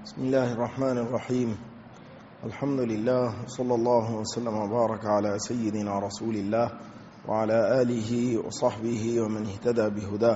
بسم الله الرحمن الرحيم. الحمد لله صلى الله وسلم وبارك على سيدنا رسول الله وعلى آله وصحبه ومن اهتدى بهداه.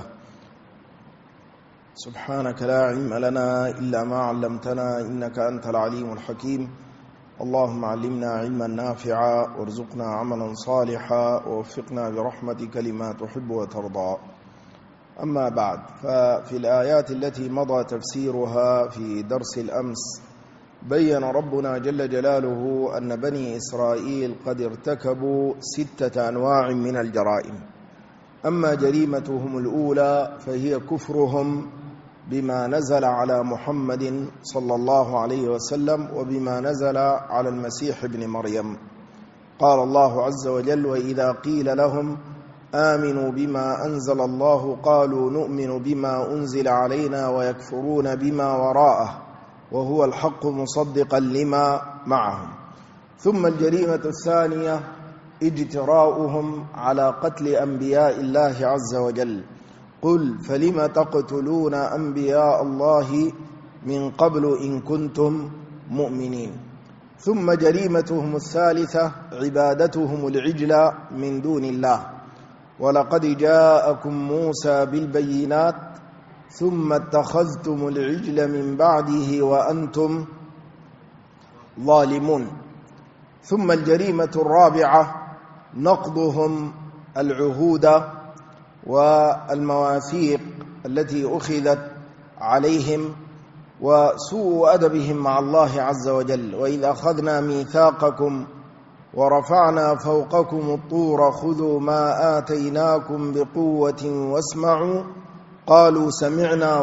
سبحانك لا علم لنا إلا ما علمتنا إنك أنت العليم الحكيم. اللهم علمنا علما نافعا وارزقنا عملا صالحا ووفقنا برحمتك لما تحب وترضى. أما بعد، ففي الآيات التي مضى تفسيرها في درس الأمس بيّن ربنا جل جلاله أن بني إسرائيل قد ارتكبوا 6 أنواع من الجرائم. أما جريمتهم الأولى فهي كفرهم بما نزل على محمد صلى الله عليه وسلم وبما نزل على المسيح ابن مريم. قال الله عز وجل: وإذا قيل لهم آمنوا بما أنزل الله قالوا نؤمن بما أنزل علينا ويكفرون بما وراءه وهو الحق مصدقا لما معهم. ثم الجريمة الثانية اجتراؤهم على قتل أنبياء الله عز وجل. قل فلم تقتلون أنبياء الله من قبل إن كنتم مؤمنين. ثم جريمتهم الثالثة عبادتهم العجل من دون الله. ولقد جاءكم موسى بالبينات ثم اتخذتم العجل من بعده وأنتم ظالمون. ثم الجريمة الرابعة نقضهم العهود والمواثيق التي أخذت عليهم وسوء أدبهم مع الله عز وجل. وإذا أخذنا ميثاقكم ورفعنا فوقكم الطور خذوا ما آتيناكم بقوة واسمعوا قالوا سمعنا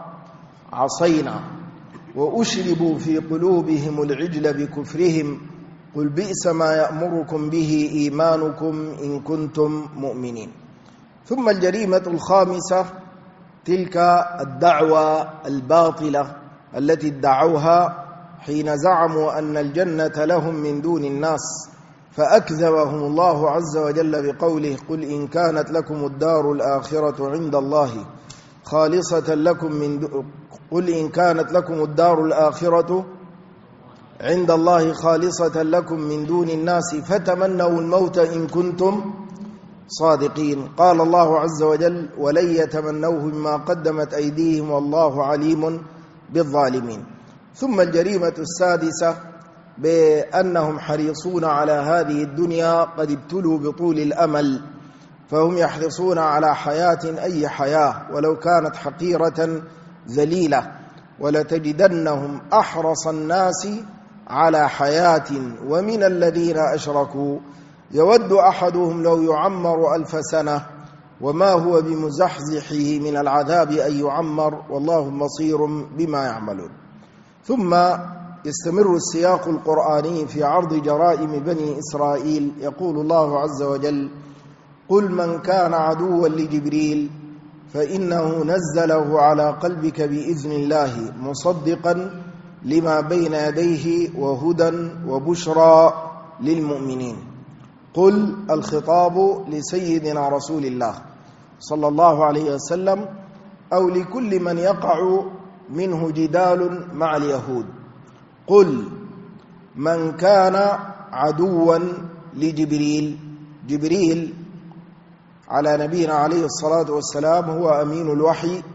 وعصينا وأشربوا في قلوبهم العجل بكفرهم قل بئس ما يأمركم به إيمانكم إن كنتم مؤمنين. ثم الجريمة الخامسة تلك الدعوة الباطلة التي ادعوها حين زعموا أن الجنة لهم من دون الناس، فأكذبهم الله عز وجل بقوله: قل إن كانت لكم الدار الآخرة عند الله خالصة لكم قل إن كانت لكم الدار الآخرة عند الله خالصة لكم من دون الناس فتمنوا الموت إن كنتم صادقين. قال الله عز وجل: ولن يتمنوه بما قدمت أيديهم والله عليم بالظالمين. ثم الجريمة السادسة بأنهم حريصون على هذه الدنيا قد ابتلوا بطول الأمل، فهم يحرصون على حياة أي حياة ولو كانت حقيرة ذليلة. ولتجدنهم أحرص الناس على حياة ومن الذين أشركوا يود أحدهم لو يعمر 1000 سنة وما هو بمزحزحه من العذاب أن يعمر والله بصير بما يعملون. ثم يستمر السياق القرآني في عرض جرائم بني إسرائيل. يقول الله عز وجل: قل من كان عدوا لجبريل فإنه نزله على قلبك بإذن الله مصدقا لما بين يديه وهدى وبشرى للمؤمنين. قل الخطاب لسيدنا رسول الله صلى الله عليه وسلم أو لكل من يقع منه جدال مع اليهود. قل من كان عدوا لجبريل. جبريل على نبينا عليه الصلاة والسلام هو أمين الوحي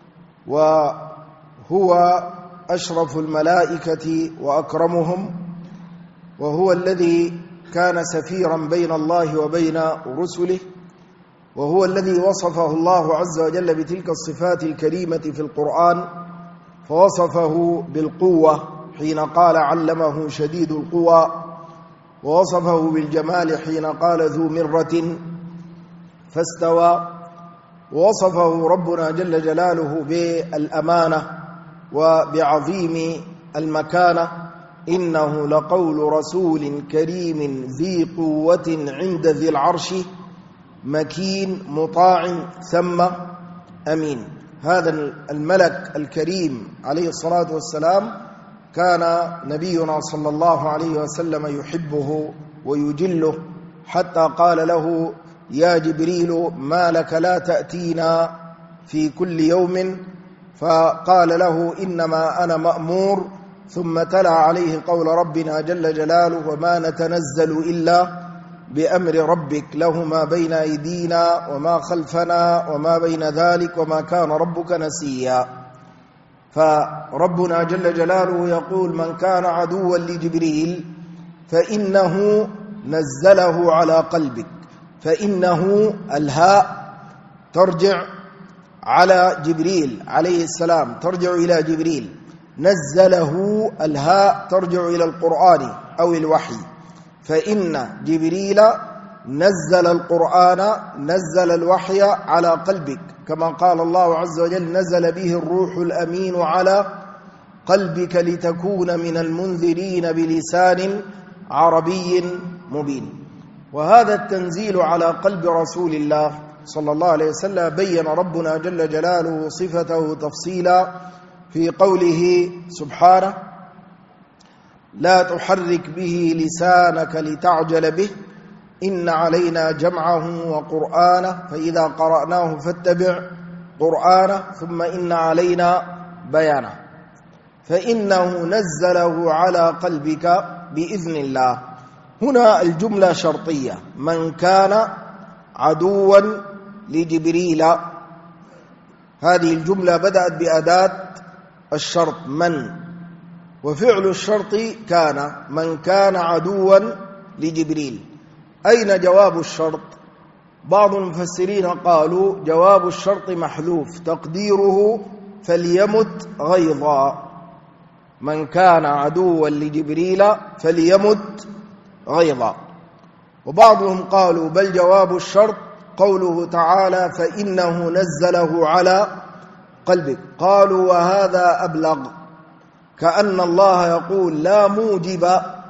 وهو أشرف الملائكة وأكرمهم، وهو الذي كان سفيرا بين الله وبين رسله، وهو الذي وصفه الله عز وجل بتلك الصفات الكريمة في القرآن، فوصفه بالقوة حين قال علمه شديد القوى، ووصفه بالجمال حين قال ذو مرة فاستوى، ووصفه ربنا جل جلاله بالأمانة وبعظيم المكانة. إنه لقول رسول كريم ذي قوة عند ذي العرش مكين مطاع ثم أمين. هذا الملك الكريم عليه الصلاة والسلام كان نبينا صلى الله عليه وسلم يحبه ويجله، حتى قال له: يا جبريل ما لك لا تأتينا في كل يوم فقال له إنما أنا مأمور، ثم تلا عليه قول ربنا جل جلاله وما نتنزل إلا بأمر ربك له ما بين أيدينا وما خلفنا وما بين ذلك وما كان ربك نسيا. فربنا جل جلاله يقول من كان عدوا لجبريل فإنه نزله على قلبك، فإنه الهاء ترجع على جبريل عليه السلام، ترجع إلى جبريل، نزله الهاء ترجع إلى القرآن أو الوحي، فإن جبريل نزل القرآن نزل الوحي على قلبك، كما قال الله عز وجل نزل به الروح الأمين على قلبك لتكون من المنذرين بلسان عربي مبين. وهذا التنزيل على قلب رسول الله صلى الله عليه وسلم بين ربنا جل جلاله صفته تفصيلا في قوله سبحانه لا تحرك به لسانك لتعجل به إن علينا جمعه وقرآنه فإذا قرأناه فاتبع قرآنه ثم إن علينا بيانه، فإنه نزله على قلبك بإذن الله. هنا الجملة شرطية، من كان عدوا لجبريل، هذه الجملة بدأت بأداة الشرط من، وفعل الشرط كان، من كان عدوا لجبريل. أين جواب الشرط؟ بعض المفسرين قالوا جواب الشرط محذوف تقديره فليمت غيظا، من كان عدوا لجبريل فليمت غيظا. وبعضهم قالوا بل جواب الشرط قوله تعالى فإنه نزله على قلبك، قالوا وهذا أبلغ، كأن الله يقول لا موجب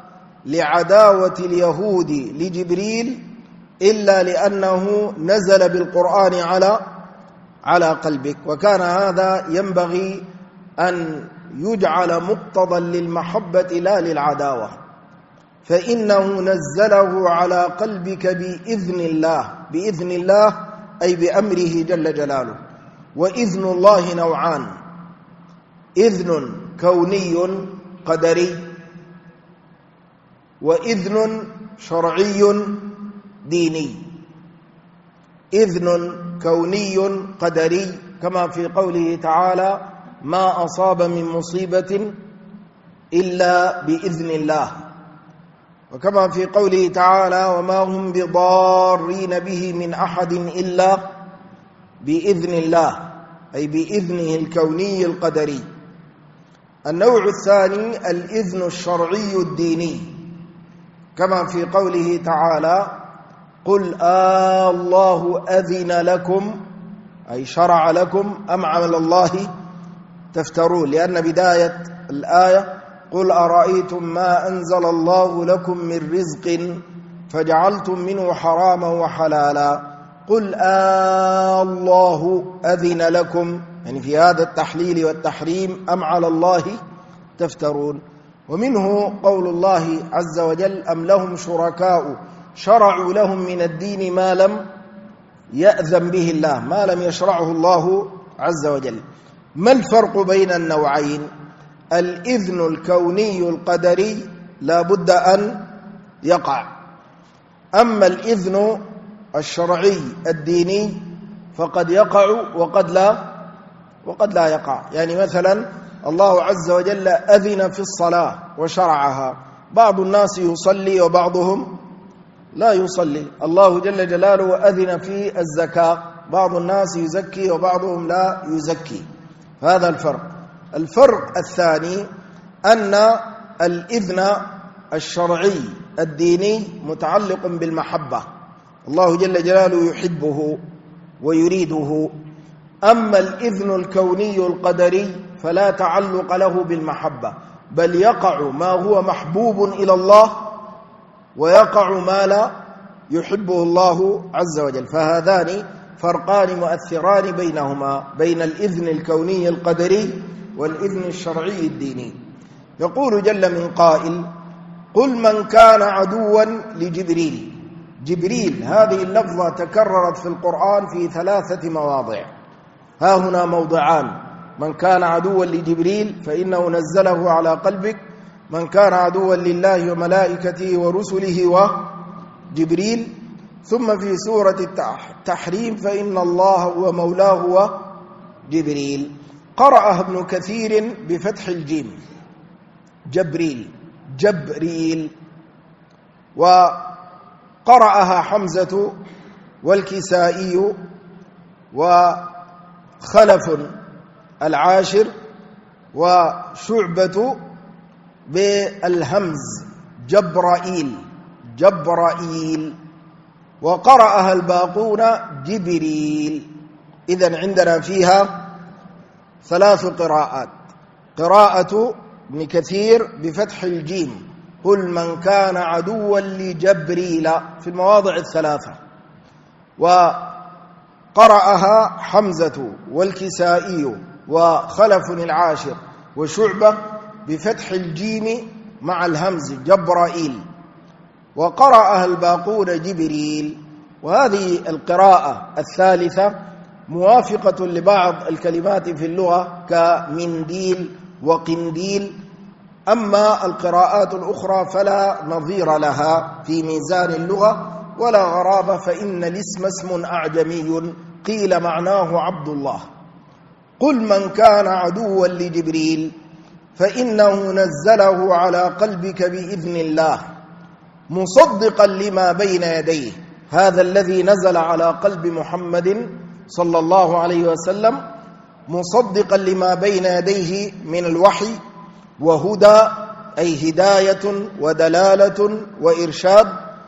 لعداوة اليهود لجبريل إلا لأنه نزل بالقرآن على قلبك، وكان هذا ينبغي أن يجعل مقتضى للمحبة لا للعداوة، فإنه نزله على قلبك بإذن الله، بإذن الله أي بأمره جل جلاله. وإذن الله نوعان، إذن كوني قدري، وإذن شرعي ديني. إذن كوني قدري كما في قوله تعالى ما أصاب من مصيبة إلا بإذن الله، وكما في قوله تعالى وما هم بضارين به من أحد إلا بإذن الله، أي بإذنه الكوني القدري. النوع الثاني الإذن الشرعي الديني، كما في قوله تعالى قل الله أذن لكم، أي شرع لكم أم على الله تفترون، لأن بداية الآية قل أرأيتم ما أنزل الله لكم من رزق فجعلتم منه حراما وحلالا، قل الله أذن لكم، يعني في هذا التحليل والتحريم أم على الله تفترون. ومنه قول الله عز وجل أم لهم شركاء شرعوا لهم من الدين ما لم يأذن به الله، ما لم يشرعه الله عز وجل. ما الفرق بين النوعين؟ الإذن الكوني القدري لا بد أن يقع، أما الإذن الشرعي الديني فقد يقع وقد لا يقع. يعني مثلا الله عز وجل أذن في الصلاة وشرعها، بعض الناس يصلي وبعضهم لا يصلي، الله جل جلاله أذن في الزكاة، بعض الناس يزكي وبعضهم لا يزكي، هذا الفرق. الفرق الثاني أن الإذن الشرعي الديني متعلق بالمحبة، الله جل جلاله يحبه ويريده، أما الإذن الكوني القدري فلا تعلق له بالمحبة، بل يقع ما هو محبوب إلى الله ويقع ما لا يحبه الله عز وجل. فهذان فرقان مؤثران بينهما، بين الإذن الكوني القدري والإذن الشرعي الديني. يقول جل من قائل قل من كان عدوا لجبريل. جبريل هذه اللفظة تكررت في القرآن في 3 مواضع، ها هنا موضعان، من كان عدوا لجبريل فإنه نزله على قلبك، من كان عدوا لله وملائكته ورسله وجبريل. ثم في سورة التحريم فإن الله هو مولاه وجبريل. قرأها ابن كثير بفتح الجيم جبريل، وقرأها حمزة والكسائي وخلف العاشر وشعبة بالهمز جبرائيل، وقرأها الباقون جبريل. إذن عندنا فيها 3 قراءات: قراءة ابن كثير بفتح الجيم قل من كان عدوا لجبريل في المواضع 3، وقرأها حمزة والكسائي وخلف العاشر وشعبة بفتح الجيم مع الهمز جبرائيل، وقرأها الباقون جبريل. وهذه القراءة الثالثة موافقة لبعض الكلمات في اللغة كمنديل وقنديل، أما القراءات الأخرى فلا نظير لها في ميزان اللغة ولا غرابة، فإن الاسم اسم أعجمي قيل معناه عبد الله. قل من كان عدوا لجبريل فإنه نزله على قلبك بإذن الله مصدقا لما بين يديه. هذا الذي نزل على قلب محمد صلى الله عليه وسلم مصدقا لما بين يديه من الوحي، وهدى أي هداية ودلالة وإرشاد،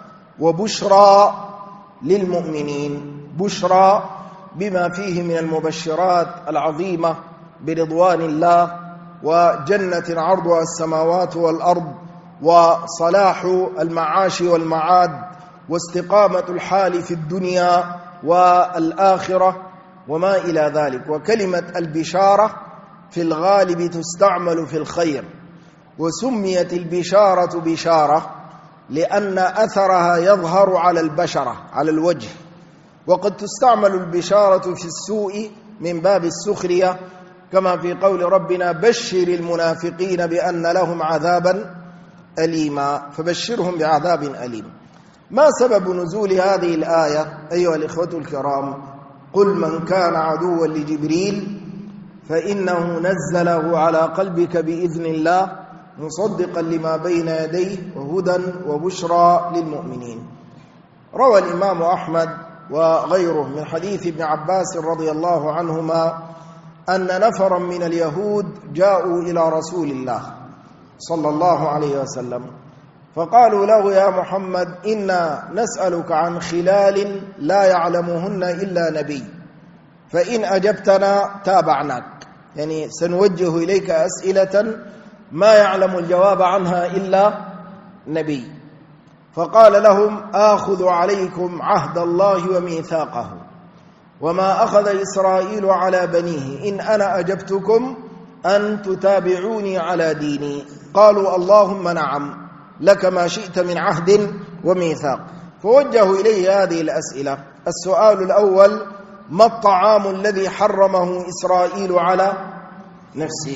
وبشرى للمؤمنين، بشرى بما فيه من المبشرات العظيمة برضوان الله وجنة عرضها السماوات والأرض وصلاح المعاش والمعاد واستقامة الحال في الدنيا والآخرة وما إلى ذلك. وكلمة البشارة في الغالب تستعمل في الخير، وسميت البشارة بشارة لأن أثرها يظهر على البشرة على الوجه، وقد تستعمل البشارة في السوء من باب السخرية، كما في قول ربنا بشر المنافقين بأن لهم عذابا أليما، فبشرهم بعذاب أليم. ما سبب نزول هذه الآية أيها الإخوة الكرام؟ قل من كان عدوا لجبريل فإنه نزله على قلبك بإذن الله مصدقا لما بين يديه وهدى وبشرى للمؤمنين. روى الإمام أحمد وغيره من حديث ابن عباس رضي الله عنهما أن نفرا من اليهود جاءوا إلى رسول الله صلى الله عليه وسلم فقالوا له يا محمد إنا نسألك عن خلال لا يعلمهن إلا نبي، فإن أجبتنا تابعناك، يعني سنوجه إليك أسئلة ما يعلم الجواب عنها إلا نبي. فقال لهم آخذ عليكم عهد الله وميثاقه وما أخذ إسرائيل على بنيه إن أنا أجبتكم أن تتابعوني على ديني. قالوا اللهم نعم لك ما شئت من عهد وميثاق. فوجهوا إليه هذه الأسئلة. السؤال الأول: ما الطعام الذي حرمه إسرائيل على نفسه؟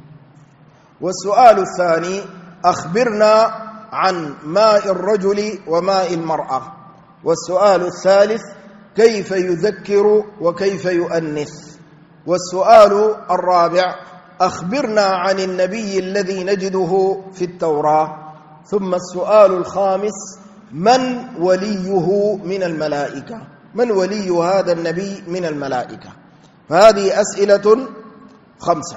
والسؤال الثاني: أخبرنا عن ماء الرجل وماء المرأة. والسؤال الثالث: كيف يذكر وكيف يؤنث؟ والسؤال الرابع: أخبرنا عن النبي الذي نجده في التوراة. ثم السؤال الخامس: من وليه من الملائكة؟ من ولي هذا النبي من الملائكة؟ فهذه أسئلة 5.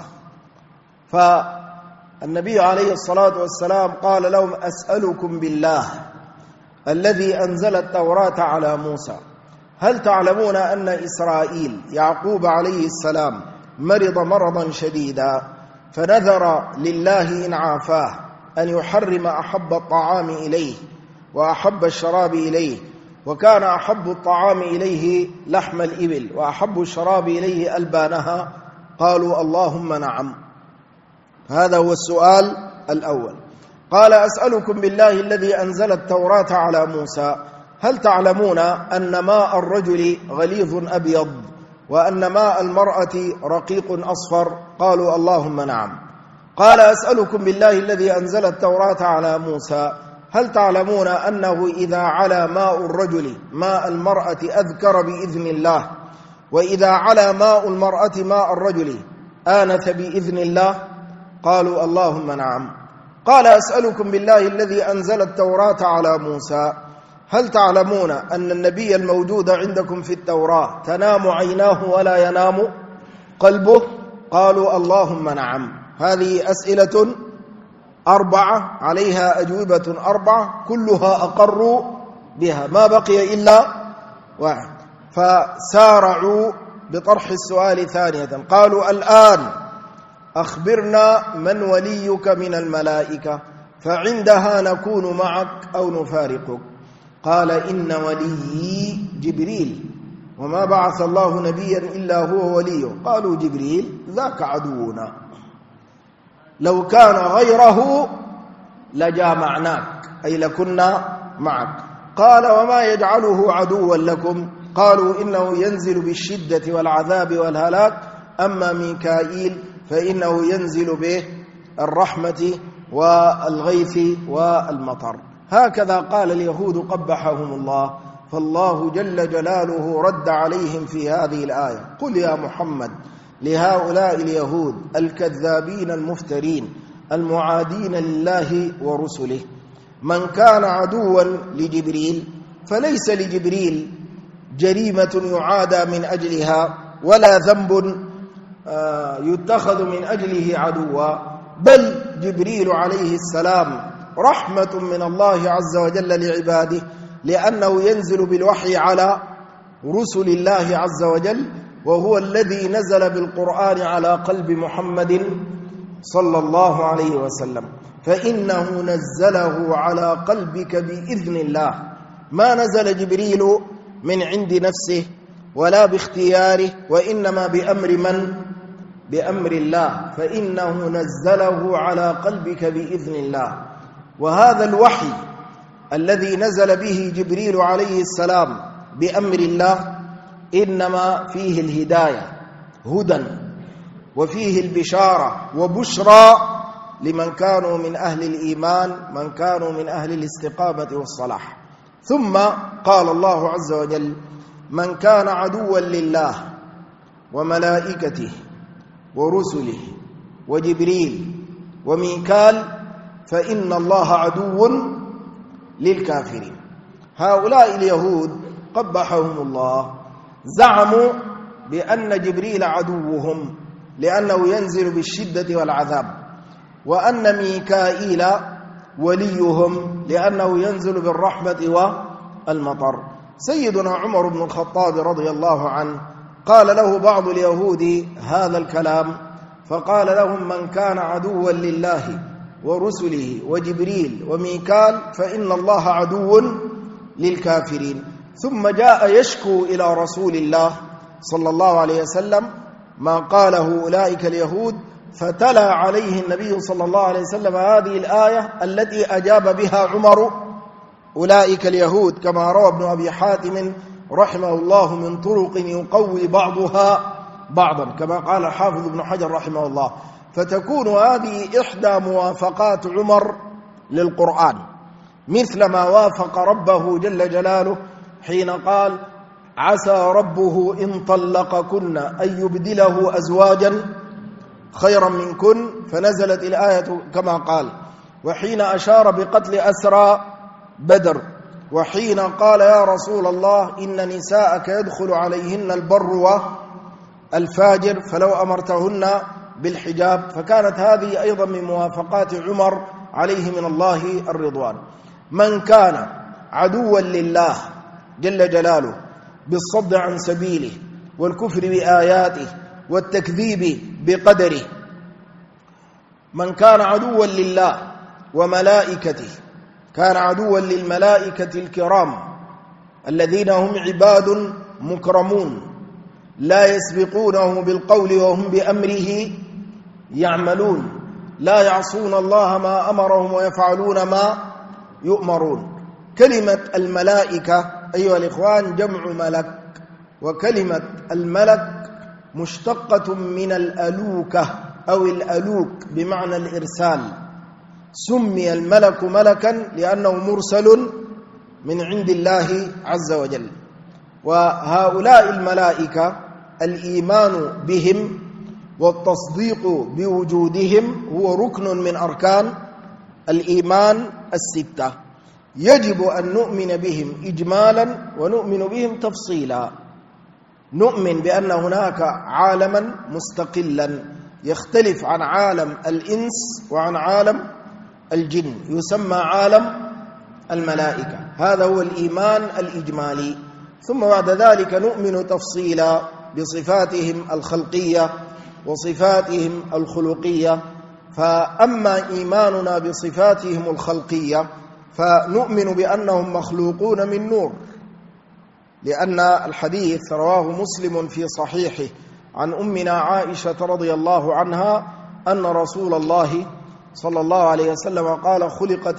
فالنبي عليه الصلاة والسلام قال لهم: أسألكم بالله الذي أنزل التوراة على موسى، هل تعلمون أن إسرائيل يعقوب عليه السلام مرض مرضا شديدا فنذر لله إن عافاه أن يحرم أحب الطعام إليه وأحب الشراب إليه، وكان أحب الطعام إليه لحم الإبل وأحب الشراب إليه ألبانها؟ قالوا اللهم نعم. هذا هو السؤال الأول. قال: أسألكم بالله الذي أنزل التوراة على موسى، هل تعلمون أن ماء الرجل غليظ أبيض وأن ماء المرأة رقيق أصفر؟ قالوا اللهم نعم. قال أسألكم بالله الذي أنزل التوراة على موسى هل تعلمون أنه إذا علا ماء الرجل ماء المرأة أذكر بإذن الله، وإذا علا ماء المرأة ماء الرجل آنث بإذن الله؟ قالوا اللهم نعم. قال أسألكم بالله الذي أنزل التوراة على موسى هل تعلمون أن النبي الموجود عندكم في التوراة تنام عيناه ولا ينام قلبه؟ قالوا اللهم نعم. هذه أسئلة 4 عليها أجوبة 4 كلها أقروا بها، ما بقي إلا واحد. فسارعوا بطرح السؤال ثانية، قالوا الآن أخبرنا من وليك من الملائكة فعندها نكون معك أو نفارقك. قال إن وليي جبريل وما بعث الله نبيا إلا هو وليه. قالوا جبريل ذاك عدونا، لو كان غيره لجامعناك أي لكنا معك. قال وما يجعله عدوا لكم؟ قالوا إنه ينزل بالشدة والعذاب والهلاك، أما ميكائيل فإنه ينزل به الرحمة والغيث والمطر. هكذا قال اليهود قبحهم الله. فالله جل جلاله رد عليهم في هذه الآية: قل يا محمد لهؤلاء اليهود الكذابين المفترين المعادين لله ورسله: من كان عدوا لجبريل فليس لجبريل جريمة يعادى من أجلها ولا ذنب يتخذ من أجله عدوا، بل جبريل عليه السلام رحمة من الله عز وجل لعباده، لأنه ينزل بالوحي على رسل الله عز وجل، وهو الذي نزل بالقرآن على قلب محمد صلى الله عليه وسلم، فإنه نزله على قلبك بإذن الله. ما نزل جبريل من عند نفسه ولا باختياره، وإنما بأمر من؟ بأمر الله، فإنه نزله على قلبك بإذن الله. وهذا الوحي الذي نزل به جبريل عليه السلام بأمر الله إنما فيه الهداية هدى، وفيه البشارة وبشرى لمن كانوا من أهل الإيمان، من كانوا من أهل الاستقامة والصلاح. ثم قال الله عز وجل: من كان عدوا لله وملائكته ورسله وجبريل وميكال فإن الله عدو للكافرين. هؤلاء اليهود قبحهم الله زعموا بأن جبريل عدوهم لأنه ينزل بالشدة والعذاب، وأن ميكائيل وليهم لأنه ينزل بالرحمة والمطر. سيدنا عمر بن الخطاب رضي الله عنه قال له بعض اليهود هذا الكلام، فقال لهم: من كان عدوا لله ورسله وجبريل وميكال فإن الله عدو للكافرين. ثم جاء يشكو إلى رسول الله صلى الله عليه وسلم ما قاله أولئك اليهود، فتلا عليه النبي صلى الله عليه وسلم هذه الآية التي أجاب بها عمر أولئك اليهود، كما روى ابن أبي حاتم رحمه الله من طرق يقوي بعضها بعضا، كما قال الحافظ ابن حجر رحمه الله. فتكون هذه إحدى موافقات عمر للقرآن، مثل ما وافق ربه جل جلاله حين قال: عسى ربه إن طلقكن أن يبدله أزواجا خيرا منكن، فنزلت الآية كما قال. وحين أشار بقتل أسرى بدر، وحين قال: يا رسول الله إن نساءك يدخل عليهن البر والفاجر فلو أمرتهن بالحجاب، فكانت هذه أيضا من موافقات عمر عليه من الله الرضوان. من كان عدوا لله جل جلاله بالصد عن سبيله والكفر بآياته والتكذيب بقدره، من كان عدوا لله وملائكته، كان عدوا للملائكة الكرام الذين هم عباد مكرمون لا يسبقونه بالقول وهم بأمره يعملون، لا يعصون الله ما أمرهم ويفعلون ما يؤمرون. كلمة الملائكة أيها الإخوان جمع ملك، وكلمة الملك مشتقة من الألوكة أو الألوك بمعنى الإرسال. سمي الملك ملكا لأنه مرسل من عند الله عز وجل. وهؤلاء الملائكة الإيمان بهم والتصديق بوجودهم هو ركن من أركان الإيمان الستة، يجب أن نؤمن بهم إجمالا ونؤمن بهم تفصيلا. نؤمن بأن هناك عالما مستقلا يختلف عن عالم الإنس وعن عالم الجن، يسمى عالم الملائكة، هذا هو الإيمان الإجمالي. ثم بعد ذلك نؤمن تفصيلا بصفاتهم الخلقية وصفاتهم الخلقية. فأما إيماننا بصفاتهم الخلقية فنؤمن بأنهم مخلوقون من نور، لأن الحديث رواه مسلم في صحيحه عن أمنا عائشة رضي الله عنها أن رسول الله صلى الله عليه وسلم قال: خلقت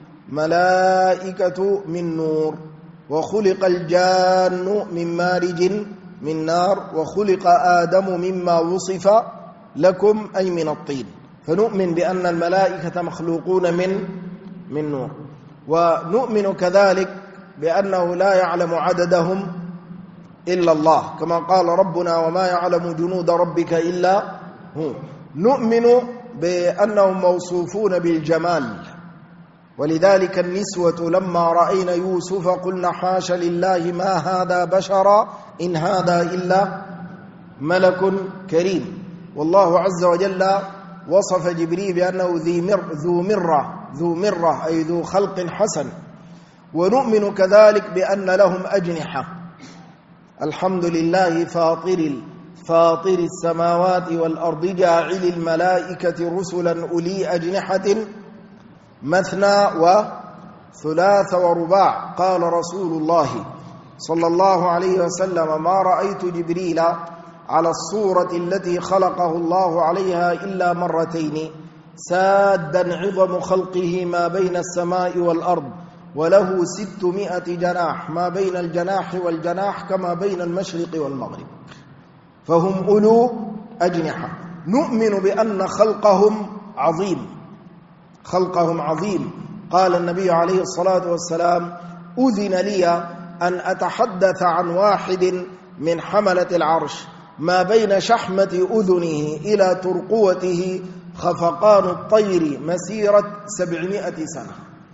الملائكة من نور، وخلق الجان من مارج من نار، وخلق آدم مما وصف لكم أي من الطين. فنؤمن بأن الملائكة مخلوقون من نور. ونؤمن كذلك بأنه لا يعلم عددهم إلا الله، كما قال ربنا: وما يعلم جنود ربك إلا هو. نؤمن بأنهم موصوفون بالجمال، ولذلك النسوة لما رأينا يوسف قلنا: حاش لله ما هذا بشرا إن هذا إلا ملك كريم. والله عز وجل وصف جبريل بأنه ذو مرة أي ذو خلق حسن. ونؤمن كذلك بأن لهم أجنحة. الحمد لله فاطر السماوات والأرض جاعل الملائكة رسلا أولي أجنحة مثنى وثلاث ورباع. قال رسول الله صلى الله عليه وسلم: ما رأيت جبريل على الصورة التي خلقه الله عليها إلا مرتين، سادا عظم خلقه ما بين السماء والأرض، وله 600 جناح، ما بين الجناح والجناح كما بين المشرق والمغرب، فهم أولو أجنحة. نؤمن بأن خلقهم عظيم. قال النبي عليه الصلاة والسلام: أذن لي أن أتحدث عن واحد من حملة العرش ما بين شحمة أذنه إلى ترقوته خفقان الطير مسيرة 700 سنة.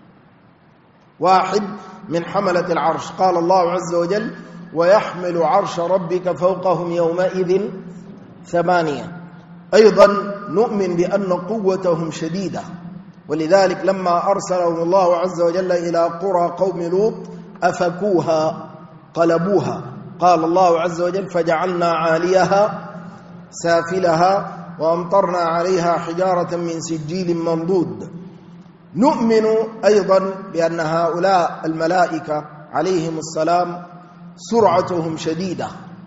واحد من حملة العرش. قال الله عز وجل: ويحمل عرش ربك فوقهم يومئذ 8. أيضا نؤمن بأن قوتهم شديدة، ولذلك لما أرسلهم الله عز وجل إلى قرى قوم لوط أفكوها قلبوها. قال الله عز وجل: فجعلنا عاليها سافلها وأمطرنا عليها حجارة من سجيل منضود. نؤمن أيضا بأن هؤلاء الملائكة عليهم السلام سرعتهم شديدة.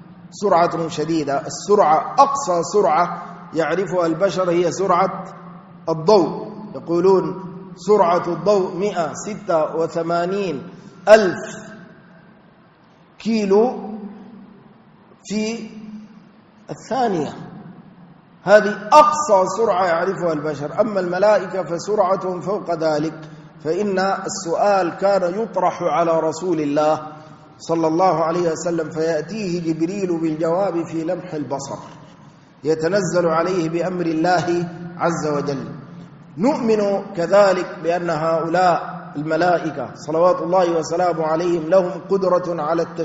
السرعة أقصى سرعة يعرفها البشر هي سرعة الضوء. يقولون سرعة الضوء 186,000 كيلو في الثانية. هذه أقصى سرعة يعرفها البشر. أما الملائكة فسرعتهم فوق ذلك. فإن السؤال كان يطرح على رسول الله صلى الله عليه وسلم، فيأتيه جبريل بالجواب في لمح البصر، يتنزل عليه بأمر الله عز وجل. نؤمن كذلك بأن هؤلاء الملائكة صلوات الله وسلامه عليهم لهم قدرة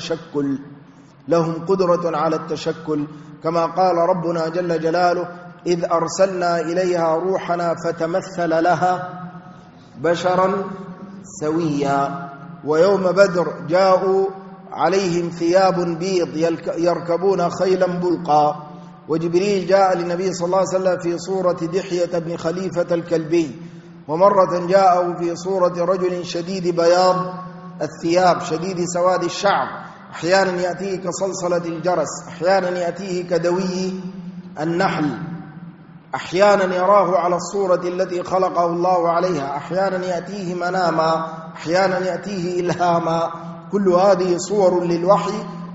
على التشكل، كما قال ربنا جل جلاله: إذ أرسلنا إليها روحنا فتمثل لها بشرا سويا. ويوم بدر جاءوا عليهم ثياب بيض يركبون خيلا بلقا. وجبريل جاء للنبي صلى الله عليه وسلم في صورة دحية بن خليفة الكلبي، ومرة جاءه في صورة رجل شديد بياض الثياب شديد سواد الشعر، أحيانا يأتيه كصلصلة الجرس، أحيانا يأتيه كدوي النحل، أحيانا يراه على الصورة التي خلقه الله عليها، أحيانا يأتيه مناما، أحيانا يأتيه إلهاما. كل هذه صور للوحي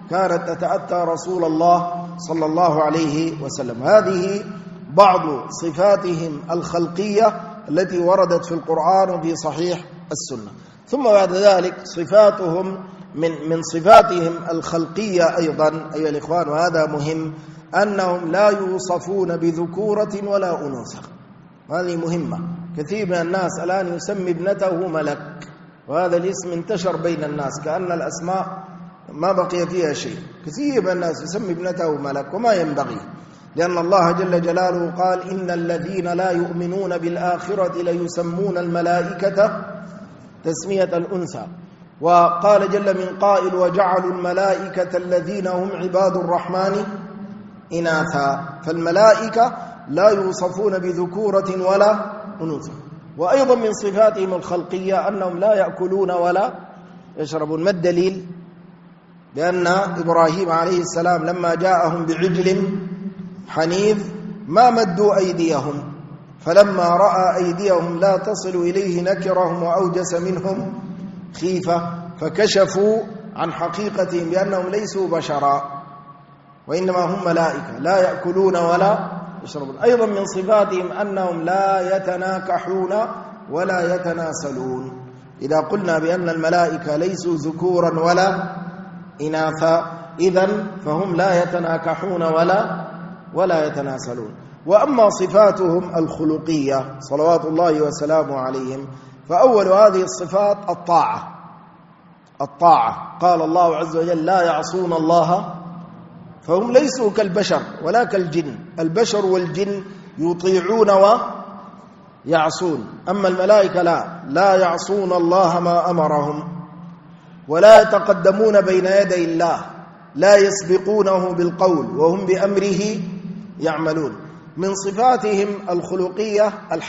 كانت تتأتى رسول الله صلى الله عليه وسلم. هذه بعض صفاتهم الخلقية التي وردت في القرآن وفي صحيح السنة. ثم بعد ذلك صفاتهم من صفاتهم الخلقية أيضا أيها الإخوان، وهذا مهم، أنهم لا يوصفون بذكورة ولا أنوثة. هذه مهمة. كثير من الناس الآن يسمي ابنته ملك، وهذا الاسم انتشر بين الناس كأن الأسماء ما بقي فيها شيء. كثير من الناس يسمي ابنته ملك وما ينبغي، لأن الله جل جلاله قال إن الذين لا يؤمنون بالآخرة ليسمون الملائكة تسمية الأنثى. وقال جل من قائل وجعلوا الملائكة الذين هم عباد الرحمن إناثا. فالملائكة لا يوصفون بذكورة ولا أنوثة. وأيضا من صفاتهم الخلقية أنهم لا يأكلون ولا يشربون. ما الدليل؟ لأن إبراهيم عليه السلام لما جاءهم بعجل حنيذ ما مدوا أيديهم، فلما رأى أيديهم لا تصل إليه نكرهم وأوجس منهم خيفة، فكشفوا عن حقيقتهم بأنهم ليسوا بشرا وإنما هم ملائكة لا يأكلون ولا يشربون. أيضا من صفاتهم أنهم لا يتناكحون ولا يتناسلون. إذا قلنا بأن الملائكة ليسوا ذكورا ولا إناثا إذن فهم لا يتناكحون ولا يتناسلون. وأما صفاتهم الخلقية صلوات الله وسلامه عليهم، فأول هذه الصفات الطاعة. قال الله عز وجل لا يعصون الله، فهم ليسوا كالبشر ولا كالجن. البشر والجن يطيعون ويعصون، أما الملائكة لا يعصون الله ما أمرهم ولا يتقدمون بين يدي الله، لا يسبقونه بالقول وهم بأمره يعملون. من صفاتهم الخلقية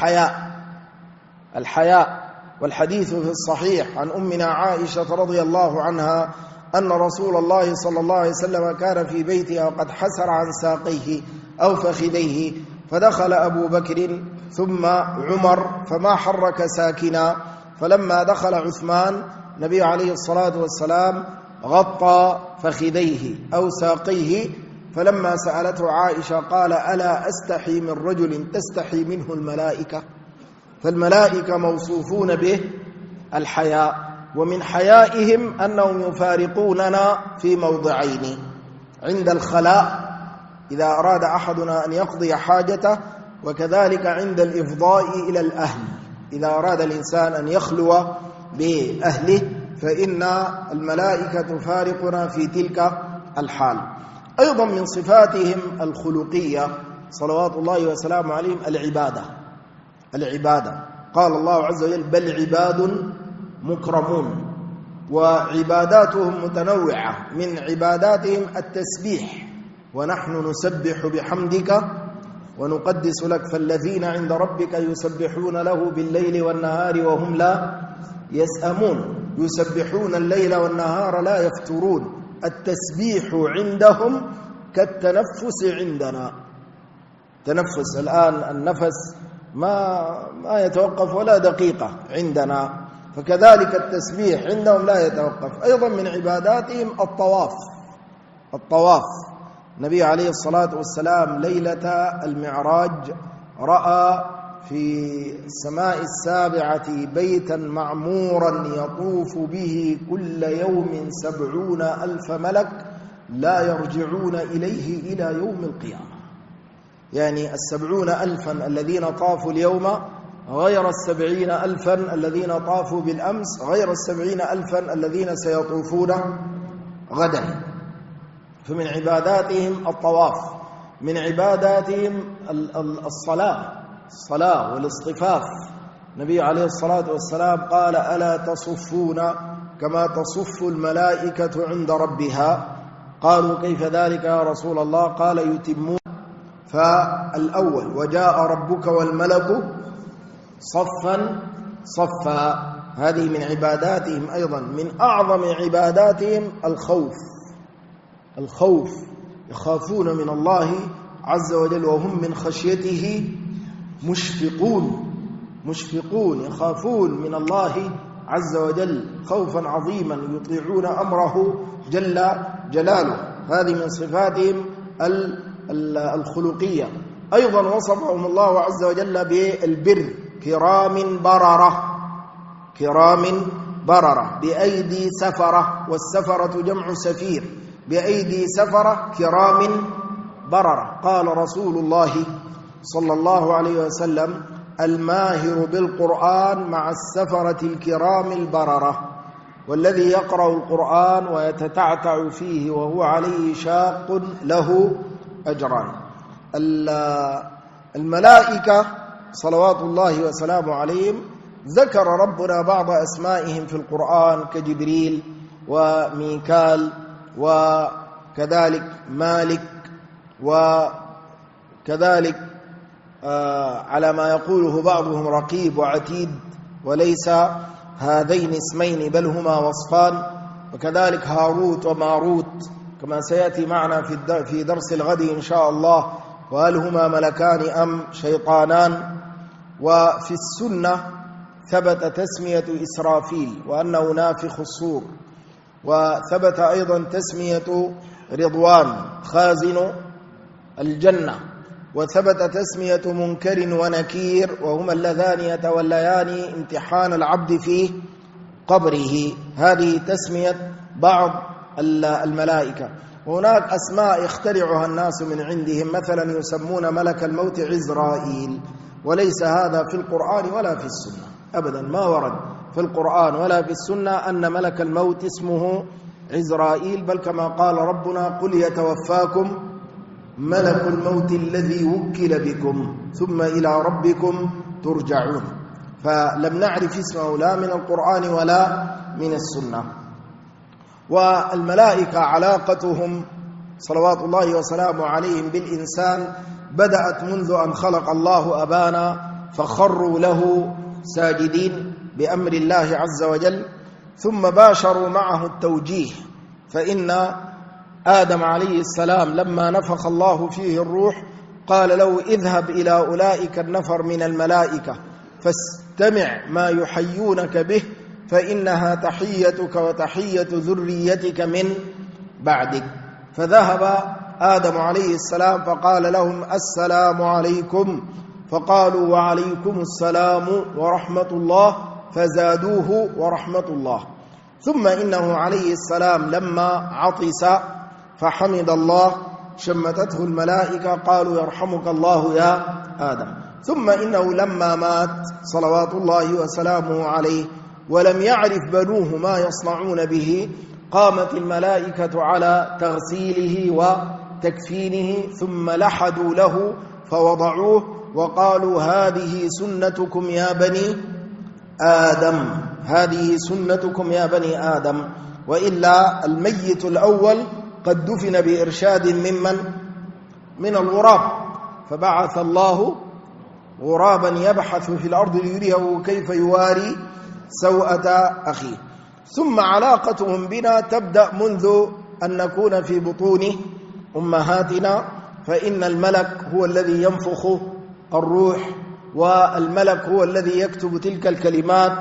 الحياء. والحديث في الصحيح عن أمنا عائشة رضي الله عنها أن رسول الله صلى الله عليه وسلم كان في بيتها وقد حسر عن ساقيه أو فخذيه، فدخل أبو بكر ثم عمر فما حرك ساكنا، فلما دخل عثمان النبي عليه الصلاة والسلام غطى فخذيه أو ساقيه، فلما سألته عائشة قال ألا أستحي من رجل تستحي منه الملائكة؟ فالملائكة موصوفون به الحياء. ومن حيائهم أنهم يفارقوننا في موضعين: عند الخلاء إذا أراد أحدنا أن يقضي حاجته، وكذلك عند الإفضاء إلى الأهل إذا أراد الإنسان أن يخلو بأهله، فإن الملائكة تفارقنا في تلك الحال. أيضا من صفاتهم الخلقية صلوات الله وسلامه عليهم العبادة. قال الله عز وجل بل عباد مكرمون. وعباداتهم متنوعة، من عباداتهم التسبيح، ونحن نسبح بحمدك ونقدس لك، فالذين عند ربك يسبحون له بالليل والنهار وهم لا يسأمون، يسبحون الليل والنهار لا يفترون. التسبيح عندهم كالتنفس عندنا. تنفس الآن النفس ما يتوقف ولا دقيقة عندنا، فكذلك التسبيح عندهم لا يتوقف. أيضا من عباداتهم الطواف. النبي عليه الصلاة والسلام ليلة المعراج رأى في السماء السابعة بيتا معمورا يطوف به كل يوم 70,000 ملك لا يرجعون إليه إلى يوم القيامة. يعني 70,000 الذين طافوا اليوم غير 70,000 الذين طافوا بالأمس، غير 70,000 الذين سيطوفون غدا. فمن عباداتهم الطواف. من عباداتهم الصلاة والاصطفاف. النبي عليه الصلاة والسلام قال ألا تصفون كما تصف الملائكة عند ربها؟ قالوا كيف ذلك يا رسول الله؟ قال يتمون. فالأول وجاء ربك والملك صفا صفا. هذه من عباداتهم. أيضا من أعظم عباداتهم الخوف. يخافون من الله عز وجل وهم من خشيته مشفقون، يخافون من الله عز وجل خوفا عظيما، يطيعون أمره جل جلاله، هذه من صفاتهم الخلقية. أيضا وصفهم الله عز وجل بالبر، كرام بررة، كرام بررة بأيدي سفرة، والسفرة جمع سفير، بأيدي سفرة كرام بررة. قال رسول الله صلى الله عليه وسلم: الماهر بالقرآن مع السفرة الكرام البررة. والذي يقرأ القرآن ويتتعتع فيه وهو عليه شاق له أجران. الملائكة صلوات الله وسلامه عليهم ذكر ربنا بعض أسمائهم في القرآن كجبريل وميكال وكذلك مالك، وكذلك على ما يقوله بعضهم رقيب وعتيد، وليس هذين اسمين بل هما وصفان. وكذلك هاروت وماروت كما سيأتي معنا في درس الغد إن شاء الله. وهل هما ملكان أم شيطانان؟ وفي السنة ثبت تسمية إسرافيل وأنه نافخ الصور، وثبت أيضا تسمية رضوان خازن الجنة، وثبت تسمية منكر ونكير وهما اللذان يتوليان امتحان العبد في قبره. هذه تسمية بعض الملائكة. وهناك أسماء يخترعها الناس من عندهم، مثلا يسمون ملك الموت عزرائيل، وليس هذا في القرآن ولا في السنة أبدا، ما ورد في القرآن ولا في السنة أن ملك الموت اسمه عزرائيل، بل كما قال ربنا: قل يتوفاكم ملك الموت الذي وكل بكم ثم إلى ربكم ترجعون. فلم نعرف اسمه لا من القرآن ولا من السنة. والملائكة علاقتهم صلوات الله وسلامه عليهم بالإنسان بدأت منذ أن خلق الله أبانا فخروا له ساجدين بأمر الله عز وجل، ثم باشروا معه التوجيه. فإن آدم عليه السلام لما نفخ الله فيه الروح قال له: اذهب إلى أولئك النفر من الملائكة فاستمع ما يحيونك به، فإنها تحيتك وتحية ذريتك من بعدك. فذهب آدم عليه السلام فقال لهم: السلام عليكم، فقالوا: وعليكم السلام ورحمة الله، فزادوه ورحمة الله. ثم إنه عليه السلام لما عطس فحمد الله شمتته الملائكة قالوا: يرحمك الله يا آدم. ثم إنه لما مات صلوات الله وسلامه عليه ولم يعرف بنوه ما يصنعون به، قامت الملائكة على تغسيله وتكفينه، ثم لحدوا له فوضعوه وقالوا: هذه سنتكم يا بني آدم، هذه سنتكم يا بني آدم. وإلا الميت الأول قد دفن بإرشاد من الغراب، فبعث الله غرابا يبحث في الأرض ليريه كيف يواري سوءة أخيه. ثم علاقتهم بنا تبدأ منذ أن نكون في بطون أمهاتنا، فإن الملك هو الذي ينفخ الروح، والملك هو الذي يكتب تلك الكلمات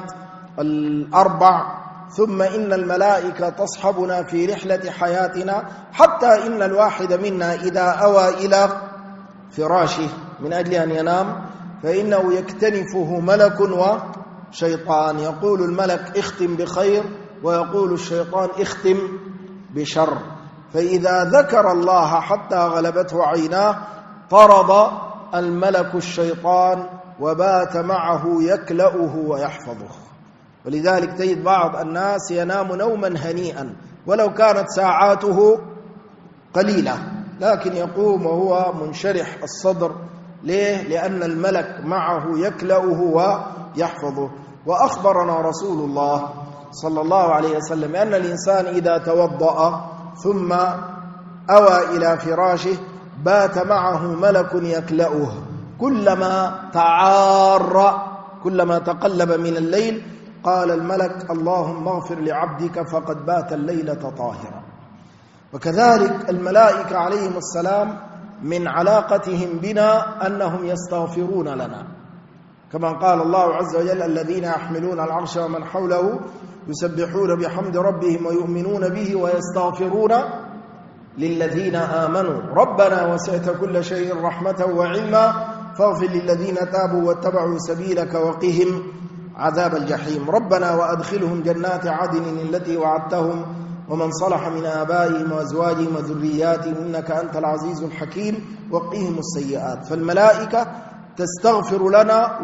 الأربع. ثم إن الملائكة تصحبنا في رحلة حياتنا، حتى إن الواحد منا إذا أوى إلى فراشه من أجل أن ينام فإنه يكتنفه ملك وشيطان، يقول الملك: اختم بخير، ويقول الشيطان: اختم بشر. فإذا ذكر الله حتى غلبته عيناه طرد الملك الشيطان وبات معه يكلأه ويحفظه. ولذلك تجد بعض الناس ينام نوما هنيئا ولو كانت ساعاته قليلة، لكن يقوم وهو منشرح الصدر. ليه؟ لأن الملك معه يكلأه ويحفظه. وأخبرنا رسول الله صلى الله عليه وسلم أن الإنسان إذا توضأ ثم أوى إلى فراشه بات معه ملك يكلأه، كلما تعار، كلما تقلب من الليل قال الملك: اللهم اغفر لعبدك فقد بات الليلة طاهرا. وكذلك الملائكة عليهم السلام من علاقتهم بنا أنهم يستغفرون لنا، كما قال الله عز وجل: الذين يحملون العرش ومن حوله يسبحون بحمد ربهم ويؤمنون به ويستغفرون للذين آمنوا ربنا وسعت كل شيء رحمة وعلما فاغفر للذين تابوا واتبعوا سبيلك وقهم عذاب الجحيم ربنا وأدخلهم جنات عدن التي وعدتهم ومن صلح من آبائهم وأزواجهم وذرياتهم إنك أنت العزيز الحكيم وقهم السيئات. فالملائكة تستغفر لنا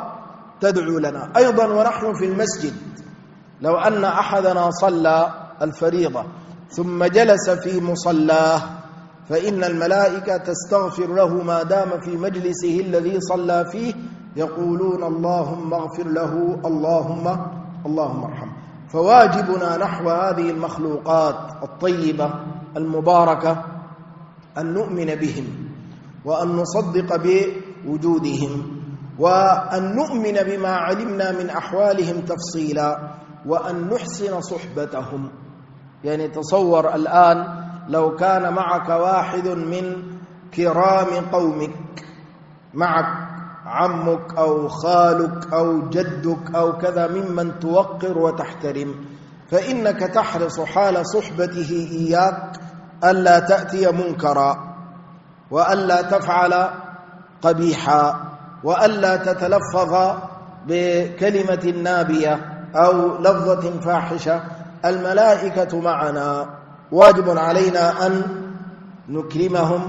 وتدعو لنا. أيضا ونحن في المسجد لو أن أحدنا صلى الفريضة ثم جلس في مصلاه فإن الملائكة تستغفر له ما دام في مجلسه الذي صلى فيه، يقولون اللهم اغفر له، اللهم ارحمه. فواجبنا نحو هذه المخلوقات الطيبة المباركة أن نؤمن بهم وأن نصدق بوجودهم وأن نؤمن بما علمنا من أحوالهم تفصيلا وأن نحسن صحبتهم. يعني تصور الآن لو كان معك واحد من كرام قومك، معك عمك أو خالك أو جدك أو كذا ممن توقر وتحترم، فإنك تحرص حال صحبته إياك ألا تأتي منكرا وألا تفعل قبيحا وألا تتلفظ بكلمة نابية أو لفظة فاحشة. الملائكة معنا، واجب علينا أن نكرمهم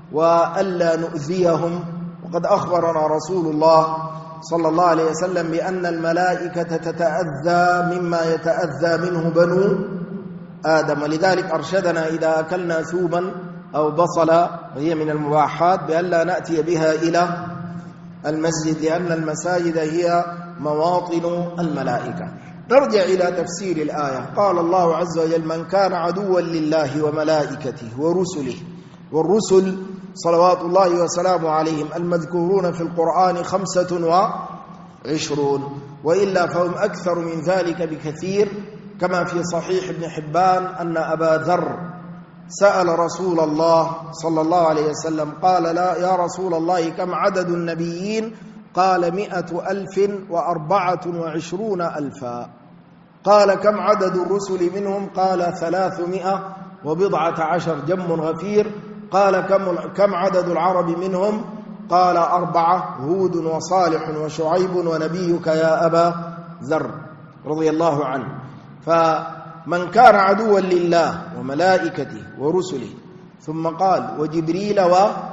وألا نؤذيهم. وقد أخبرنا رسول الله صلى الله عليه وسلم بأن الملائكة تتأذى مما يتأذى منه بنو آدم، ولذلك أرشدنا إذا أكلنا ثوما أو بصلا وهي من المباحات بألا نأتي بها إلى المسجد، لأن المساجد هي مواطن الملائكة. نرجع إلى تفسير الآية. قال الله عز وجل: من كان عدوا لله وملائكته ورسله. والرسل صلوات الله وسلامه عليهم المذكورون في القرآن 25، وإلا فهم أكثر من ذلك بكثير، كما في صحيح ابن حبان أن أبا ذر سأل رسول الله صلى الله عليه وسلم قال: لا يا رسول الله كم عدد النبيين؟ قال: 100,024,000. قال: كم عدد الرسل منهم؟ قال: 310 جم غفير. قال: كم عدد العرب منهم؟ قال: 4 هود وصالح وشعيب ونبيك يا أبا ذر رضي الله عنه. فمن كان عدوا لله وملائكته ورسله، ثم قال: وجبريل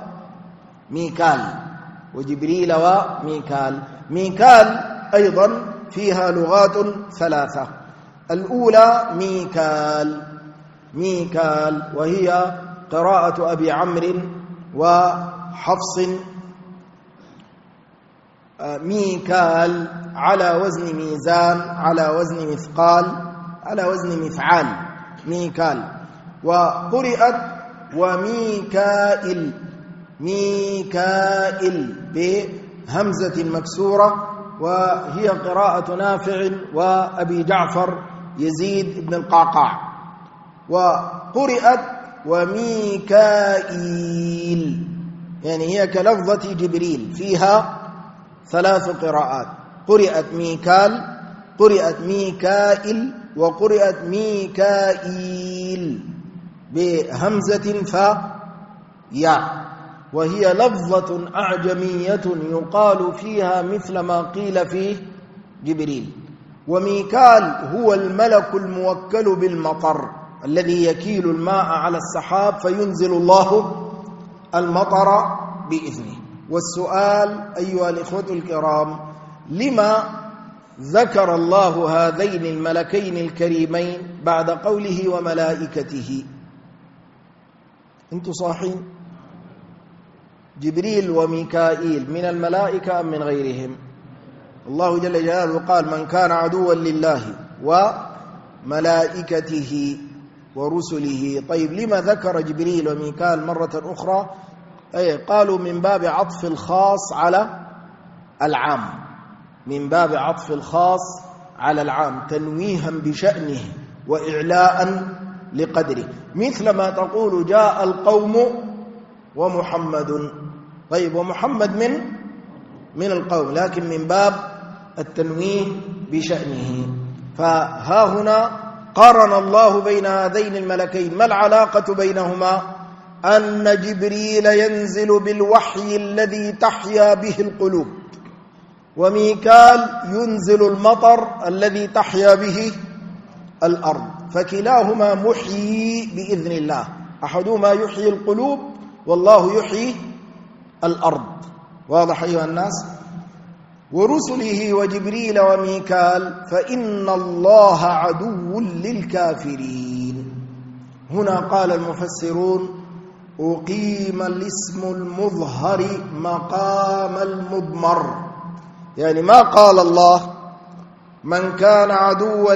وميكال. ميكال أيضا فيها لغات 3. الأولى ميكال وهي قراءة أبي عمرو وحفص. ميكال على وزن ميزان، على وزن مثقال، على وزن مفعال، ميكال. وقرئت وميكائيل، ميكائيل بهمزة مكسورة، وهي قراءة نافع وأبي جعفر يزيد بن القعقاع. وقرئت وميكائيل، يعني هي كلفظة جبريل، فيها 3 قراءات: قرئت ميكال، قرئت ميكائيل، وقرئت ميكائيل بهمزة فياء، وهي لفظة أعجمية يقال فيها مثل ما قيل في جبريل. وميكال هو الملك الموكل بالمطر الذي يكيل الماء على السحاب فينزل الله المطر بإذنه. والسؤال أيها الإخوة الكرام: لما ذكر الله هذين الملكين الكريمين بعد قوله وملائكته؟ انتوا صاحين؟ جبريل وميكائيل من الملائكة أم من غيرهم؟ الله جل جلاله قال: من كان عدوا لله وملائكته ورسله. طيب لما ذكر جبريل وميكال مرة أخرى؟ قالوا من باب عطف الخاص على العام، من باب عطف الخاص على العام، تنويها بشأنه وإعلاء لقدره، مثل ما تقول جاء القوم ومحمد. طيب ومحمد من القوم، لكن من باب التنويه بشأنه. فها هنا قارن الله بين هذين الملكين. ما العلاقة بينهما؟ أن جبريل ينزل بالوحي الذي تحيا به القلوب، وميكال ينزل المطر الذي تحيا به الأرض، فكلاهما محيي بإذن الله، أحدهما يحيي القلوب والله يحيي الأرض. واضح أيها الناس؟ ورسله وجبريل وميكال فإن الله عدو للكافرين. هنا قال المفسرون أقيم الاسم المظهر مقام المضمر، يعني ما قال الله من كان عدوا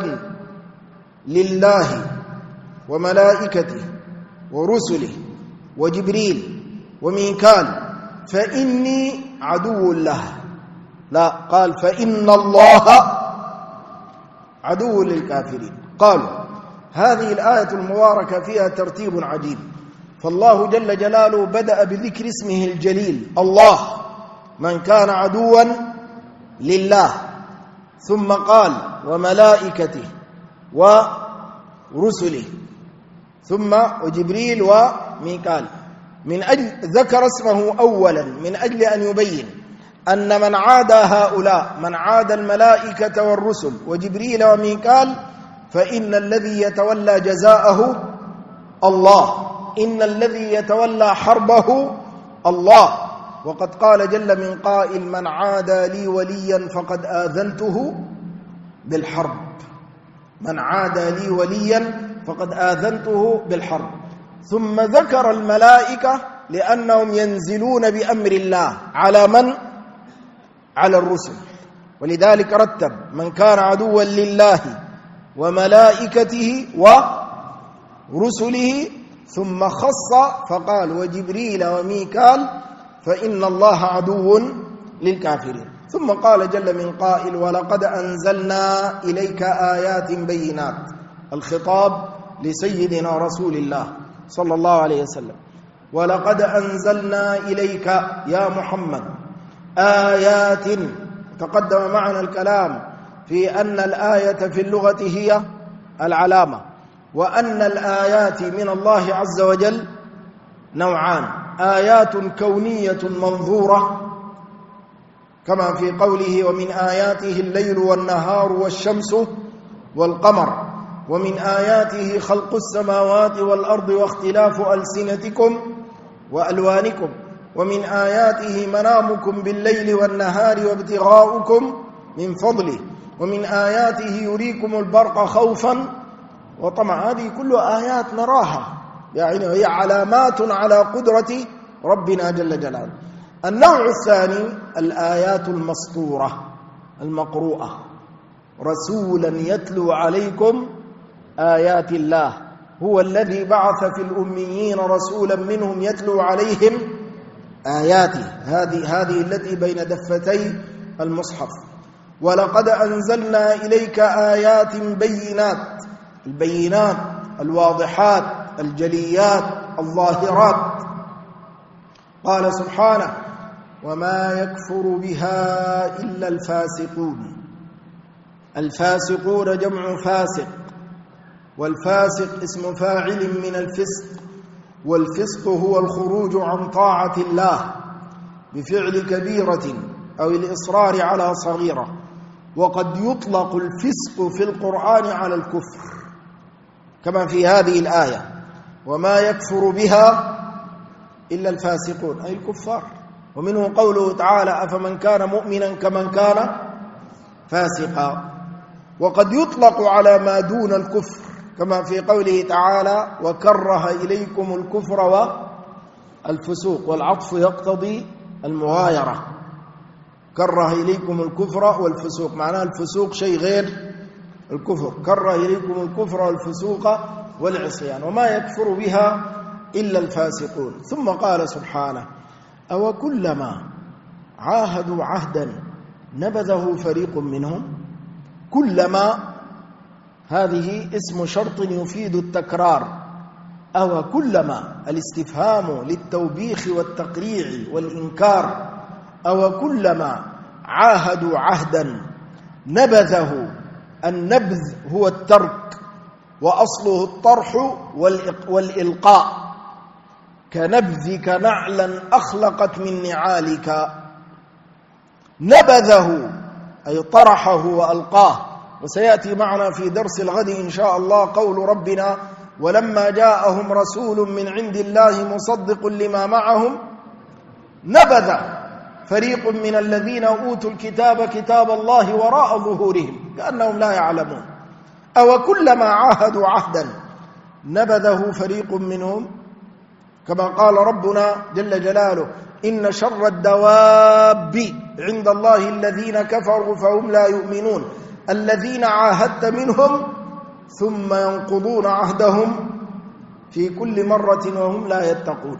لله وملائكته ورسله وجبريل وميكال فإني عدو له، لا، قال فإن الله عدو للكافرين. قالوا هذه الآية المباركة فيها ترتيب عجيب، فالله جل جلاله بدأ بذكر اسمه الجليل الله، من كان عدوا لله، ثم قال وملائكته ورسله، ثم وجبريل وميكال، من أجل ذكر اسمه أولا من أجل أن يبين أن من عادى هؤلاء، من عادى الملائكة والرسل وجبريل وميكال، فإن الذي يتولى جزاءه الله، إن الذي يتولى حربه الله. وقد قال جل من قائل من عادى لي وليا فقد آذنته بالحرب، من عادى لي وليا فقد آذنته بالحرب. ثم ذكر الملائكة لأنهم ينزلون بأمر الله على من؟ على الرسل، ولذلك رتب من كان عدوا لله وملائكته ورسله، ثم خص فقال وجبريل وميكال فإن الله عدو للكافرين. ثم قال جل من قائل ولقد أنزلنا إليك آيات بينات، الخطاب لسيدنا رسول الله صلى الله عليه وسلم، ولقد أنزلنا إليك يا محمد آيات. تقدم معنا الكلام في أن الآية في اللغة هي العلامة، وأن الآيات من الله عز وجل نوعان، آيات كونية منظورة كما في قوله ومن آياته الليل والنهار والشمس والقمر، ومن آياته خلق السماوات والأرض واختلاف ألسنتكم وألوانكم، ومن آياته منامكم بالليل والنهار وابتغاؤكم من فضله، ومن آياته يريكم البرق خوفا وطمعا. هذه كلها آيات نراها، يعني هي علامات على قدرة ربنا جل جلاله. النوع الثاني الآيات المسطورة المقروءة، رسولا يتلو عليكم آيات الله، هو الذي بعث في الأميين رسولا منهم يتلو عليهم آياته، هذه التي بين دفتي المصحف. ولقد أنزلنا إليك آيات بينات، البينات الواضحات الجليات الظاهرات. قال سبحانه وما يكفر بها إلا الفاسقون. الفاسقون جمع فاسق، والفاسق اسم فاعل من الفسق، والفسق هو الخروج عن طاعة الله بفعل كبيرة أو الإصرار على صغيرة. وقد يطلق الفسق في القرآن على الكفر كما في هذه الآية وما يكفر بها إلا الفاسقون أي الكفار. ومنه قوله تعالى أفمن كان مؤمنا كمن كان فاسقا. وقد يطلق على ما دون الكفر كما في قوله تعالى وكره إليكم الكفر والفسوق، والعطف يقتضي المغايرة، كره إليكم الكفر والفسوق، معناه الفسوق شيء غير الكفر، كره إليكم الكفر والفسوق والعصيان، وما يكفر بها إلا الفاسقون. ثم قال سبحانه أو كلما عاهدوا عهدا نبذه فريق منهم. كلما هذه اسم شرط يفيد التكرار، أو كلما الاستفهام للتوبيخ والتقريع والإنكار، أو كلما عاهدوا عهدا نبذه. النبذ هو الترك، وأصله الطرح والإلقاء، كنبذك نعلا أخلقت من نعالك. نبذه أي طرحه وألقاه. وسيأتي معنا في درس الغد إن شاء الله قول ربنا: ولما جاءهم رسول من عند الله مصدق لما معهم نبذ فريق من الذين أوتوا الكتاب كتاب الله وراء ظهورهم كأنهم لا يعلمون أو كلما عاهدوا عهدا نبذه فريق منهم. كما قال ربنا جل جلاله: إن شر الدواب عند الله الذين كفروا فهم لا يؤمنون الذين عاهدت منهم ثم ينقضون عهدهم في كل مرة وهم لا يتقون.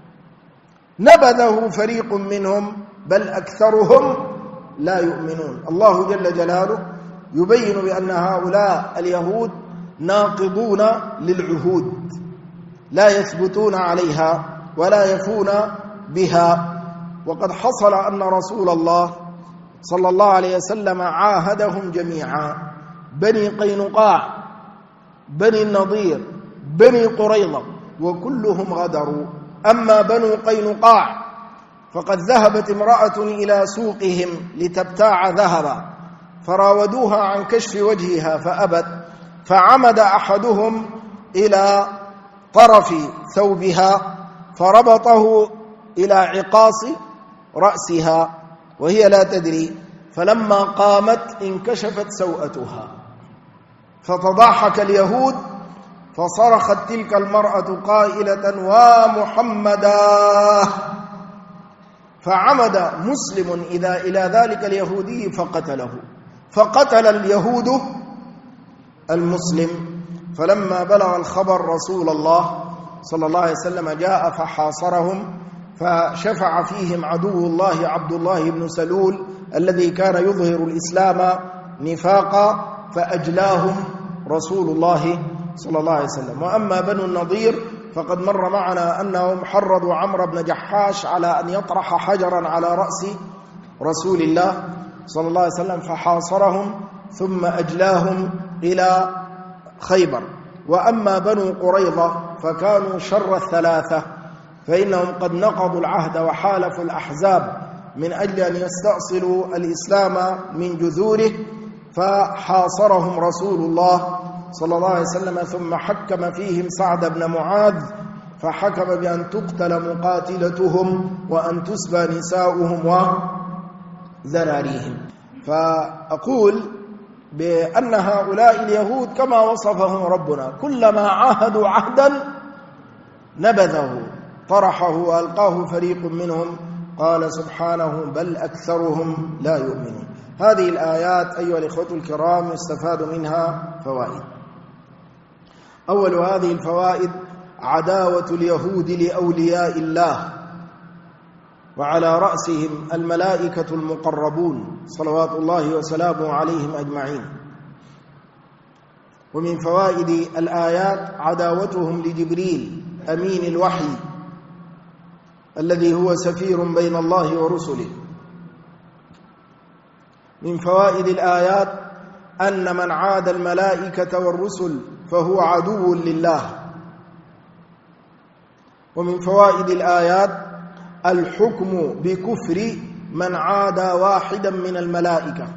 نبذه فريق منهم بل أكثرهم لا يؤمنون. الله جل جلاله يبين بأن هؤلاء اليهود ناقضون للعهود، لا يثبتون عليها ولا يفون بها. وقد حصل أن رسول الله صلى الله عليه وسلم عاهدهم جميعا: بني قينقاع، بني النضير، بني قريظة، وكلهم غدروا. أما بنو قينقاع فقد ذهبت امرأة إلى سوقهم لتبتاع ذهبا، فراودوها عن كشف وجهها فأبت، فعمد أحدهم إلى طرف ثوبها فربطه إلى عقاص رأسها وهي لا تدري، فلما قامت انكشفت سوءتها، فتضاحك اليهود، فصرخت تلك المرأة قائلة: ومحمدا. فعمد مسلم إلى ذلك اليهودي فقتله، فقتل اليهود المسلم. فلما بلغ الخبر رسول الله صلى الله عليه وسلم جاء فحاصرهم، فشفع فيهم عدو الله عبد الله بن سلول الذي كان يظهر الإسلام نفاقا، فأجلاهم رسول الله صلى الله عليه وسلم. وأما بنو النضير فقد مر معنا أنهم حرضوا عمرو بن جحاش على أن يطرح حجرا على رأس رسول الله صلى الله عليه وسلم، فحاصرهم ثم أجلاهم إلى خيبر. وأما بنو قريظة فكانوا شر الثلاثة، فإنهم قد نقضوا العهد وحالفوا الأحزاب من أجل أن يستأصلوا الإسلام من جذوره، فحاصرهم رسول الله صلى الله عليه وسلم، ثم حكم فيهم سعد بن معاذ، فحكم بأن تقتل مقاتلتهم وأن تسبى نساؤهم وذراريهم. فأقول بأن هؤلاء اليهود كما وصفهم ربنا: كلما عاهدوا عهدا نبذه، طرحه وألقاه فريق منهم. قال سبحانه: بل أكثرهم لا يؤمنون. هذه الآيات أيها الإخوة الكرام يستفاد منها فوائد. أول هذه الفوائد عداوة اليهود لأولياء الله، وعلى رأسهم الملائكة المقربون صلوات الله وسلامه عليهم أجمعين. ومن فوائد الآيات عداوتهم لجبريل أمين الوحي الذي هو سفير بين الله ورسله. من فوائد الآيات أن من عاد الملائكة والرسل فهو عدو لله. ومن فوائد الآيات الحكم بكفر من عادى واحدا من الملائكة.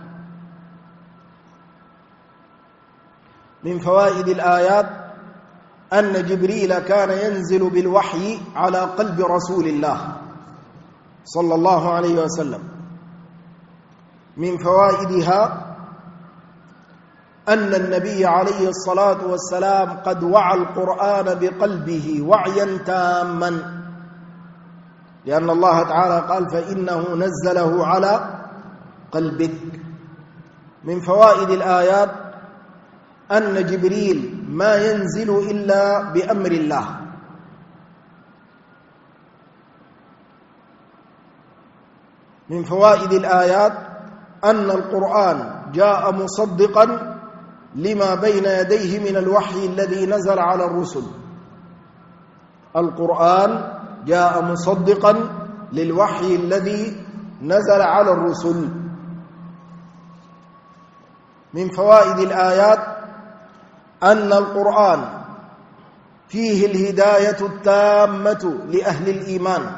من فوائد الآيات أن جبريل كان ينزل بالوحي على قلب رسول الله صلى الله عليه وسلم. من فوائدها أن النبي عليه الصلاة والسلام قد وعى القرآن بقلبه وعيا تاما، لأن الله تعالى قال: فإنه نزله على قلبك. من فوائد الآيات أن جبريل ما ينزل إلا بأمر الله. من فوائد الآيات أن القرآن جاء مصدقا لما بين يديه من الوحي الذي نزل على الرسل. القرآن جاء مصدقا للوحي الذي نزل على الرسل. من فوائد الآيات أن القرآن فيه الهداية التامة لأهل الإيمان،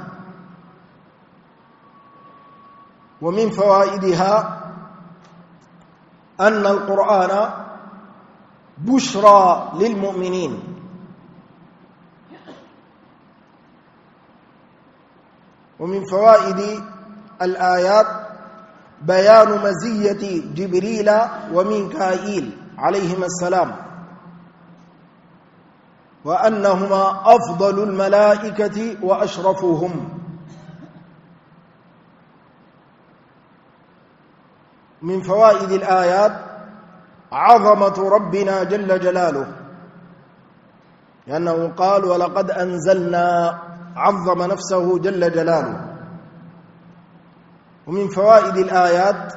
ومن فوائدها أن القرآن بشرى للمؤمنين، ومن فوائد الآيات بيان مزية جبريل وميكائيل عليهما السلام، وأنهما أفضل الملائكة وأشرفهم. من فوائد الآيات عظمة ربنا جل جلاله، لأنه قال ولقد أنزلنا، عظم نفسه جل جلاله. ومن فوائد الآيات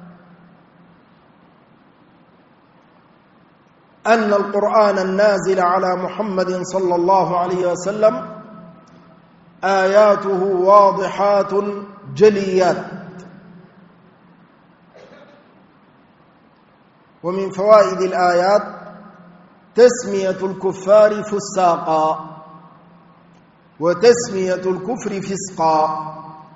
أن القرآن النازل على محمد صلى الله عليه وسلم آياته واضحات جليات. ومن فوائد الآيات تسمية الكفار فساقا وتسمية الكفر فسقا.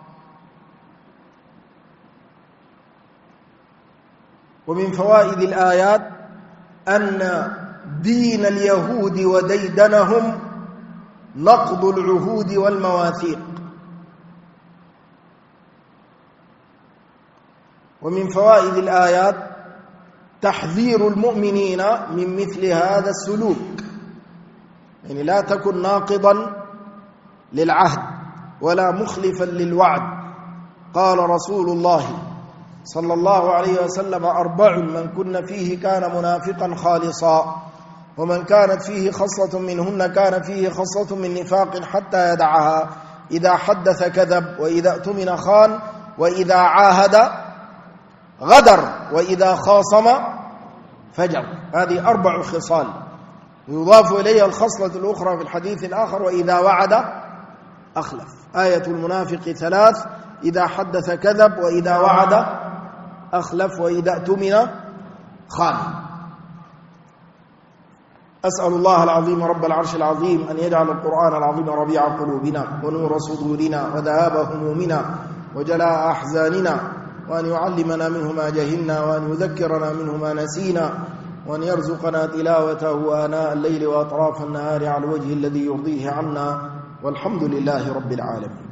ومن فوائد الآيات أن دين اليهود وديدنهم نقض العهود والمواثيق. ومن فوائد الآيات تحذير المؤمنين من مثل هذا السلوك، يعني لا تكن ناقضا للعهد ولا مخلفا للوعد. قال رسول الله صلى الله عليه وسلم 4 من كن فيه كان منافقا خالصا، ومن كانت فيه خصلة منهن كان فيه خصلة من نفاق حتى يدعها: إذا حدث كذب، وإذا اؤتمن خان، وإذا عاهد غدر، وإذا خاصم فجر. هذه 4 خصال، ويضاف إليها الخصلة الأخرى في الحديث الآخر: وإذا وعد أخلف. آية المنافق 3: إذا حدث كذب، وإذا وعد أخلف، وإذا اؤتمن خان. أسأل الله العظيم رب العرش العظيم أن يجعل القرآن العظيم ربيع قلوبنا ونور صدورنا وذهاب همومنا وجلاء أحزاننا، وأن يعلمنا منه ما جهلنا، وأن يذكرنا منه ما نسينا، وأن يرزقنا تلاوته آناء الليل وأطراف النهار على الوجه الذي يرضيه عنا، والحمد لله رب العالمين.